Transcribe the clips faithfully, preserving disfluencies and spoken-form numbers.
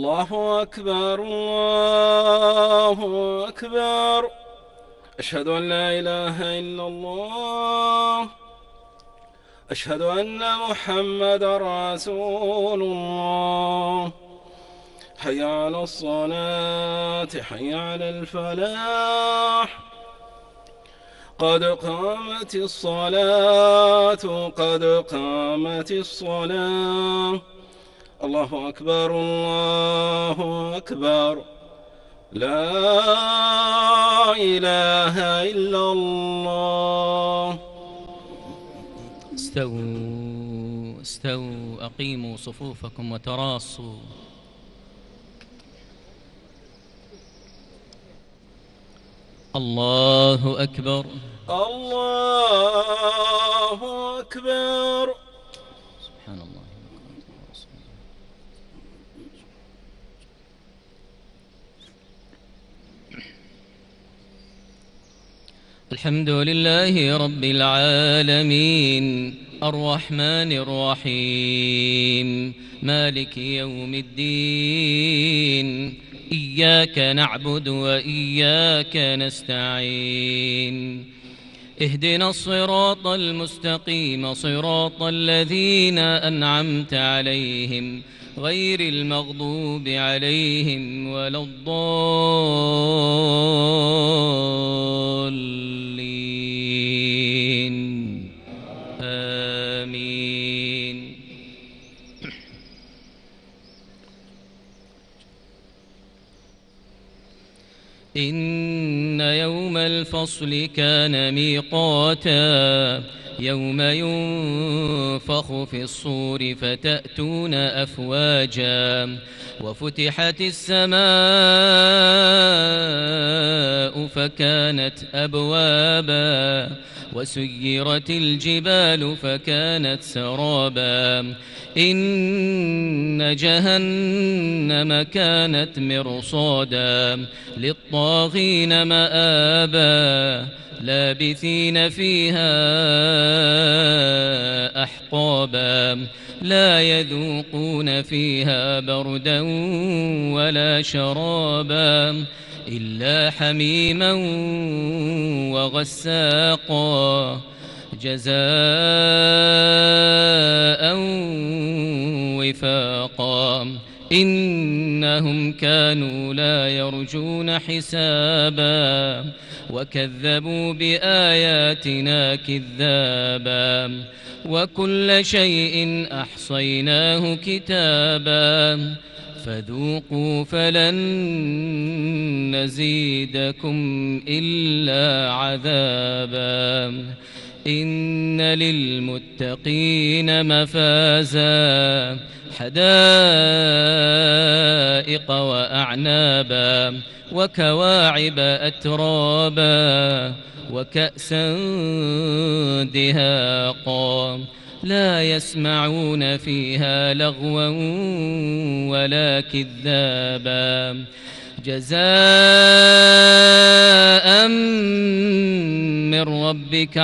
الله أكبر الله أكبر. أشهد أن لا إله إلا الله. أشهد أن محمدا رسول الله. حي على الصلاة حي على الفلاح. قد قامت الصلاة قد قامت الصلاة. الله أكبر الله أكبر. لا إله إلا الله. استووا استووا أقيموا صفوفكم وتراصوا. الله أكبر الله أكبر. سبحان الله. الحمد لله رب العالمين الرحمن الرحيم مالك يوم الدين. إياك نعبد وإياك نستعين. اهدنا الصراط المستقيم صراط الذين أنعمت عليهم غير المغضوب عليهم ولا الضالين. آمين. إن يوم الفصل كان ميقاتا يوم ينفخ في الصور فتأتون أفواجا وفتحت السماء فكانت أبوابا وسيرت الجبال فكانت سرابا. إن جهنم كانت مرصادا للطاغين مآبا لابثين فيها أحقابا لا يذوقون فيها بردا ولا شرابا إلا حميما وغساقا جزاء وفاقا. إنهم كانوا لا يرجون حسابا وكذبوا بآياتنا كذابا. وكل شيء أحصيناه كتابا فذوقوا فلن نزيدكم إلا عذابا. إن للمتقين مفازا حدائق وأعنابا وكواعب أترابا وكأسا دهاقا لا يسمعون فيها لغوا ولا كذابا. جزاء من ربك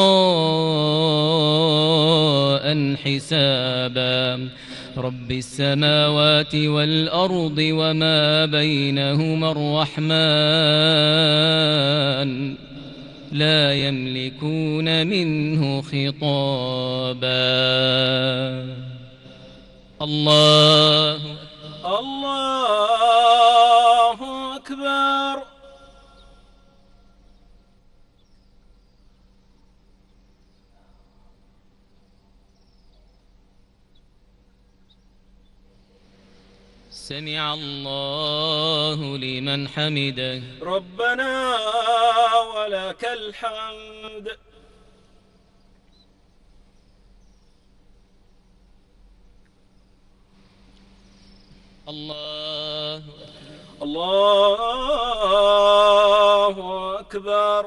عطاء حسابا. رب السماوات والأرض وما بينهما الرحمن لا يملكون منه خطابا. الله الله أكبر. سمع الله لمن حمده. ربنا ولك الحمد. الله الله أكبر.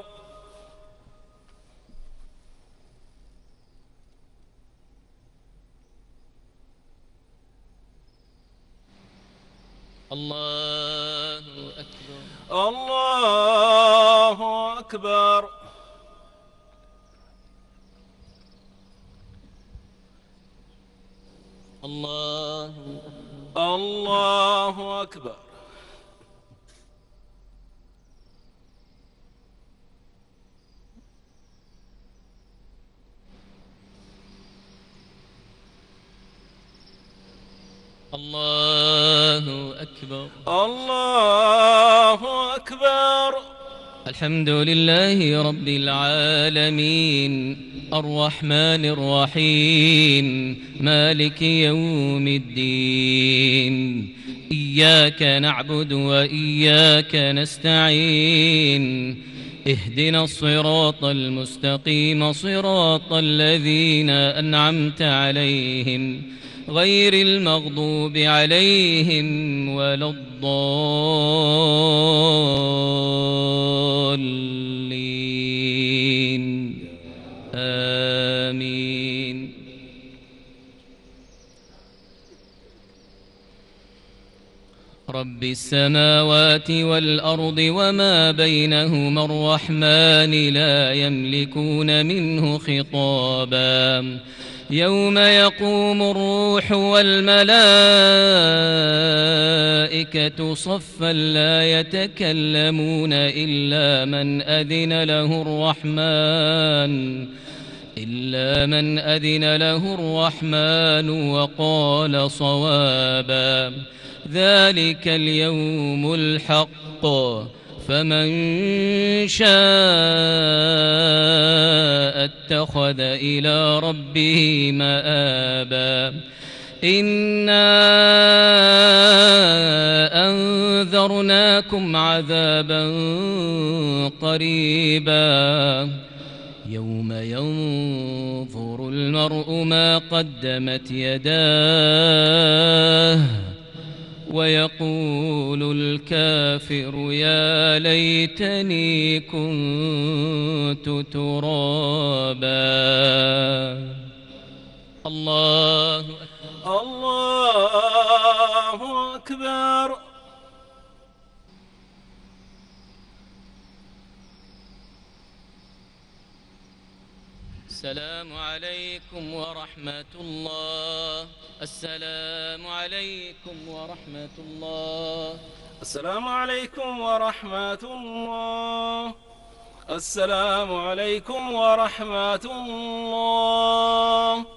الله أكبر. الله أكبر. الله الله الله أكبر. الله أكبر. الله أكبر. الحمد لله رب العالمين الرحمن الرحيم مالك يوم الدين إياك نعبد وإياك نستعين اهدنا الصراط المستقيم صراط الذين أنعمت عليهم غير المغضوب عليهم ولا الضالين آمين. رب السماوات والأرض وما بينهما الرحمن لا يملكون منه خطابا يوم يقوم الروح والملائكة صفا لا يتكلمون إلا من أذن له الرحمن إلا من أذن له الرحمن وقال صوابا ذلك اليوم الحق فمن شاء اتخذ إلى ربه مآبا إنا أنذرناكم عذابا قريبا يوم ينظر المرء ما قدمت يداه ويقول الكافر يا ليتني كنت ترابا. الله أكبر. الله أكبر. السلام عليكم ورحمة الله. السلام عليكم ورحمة الله. السلام عليكم ورحمة الله. السلام عليكم ورحمة الله.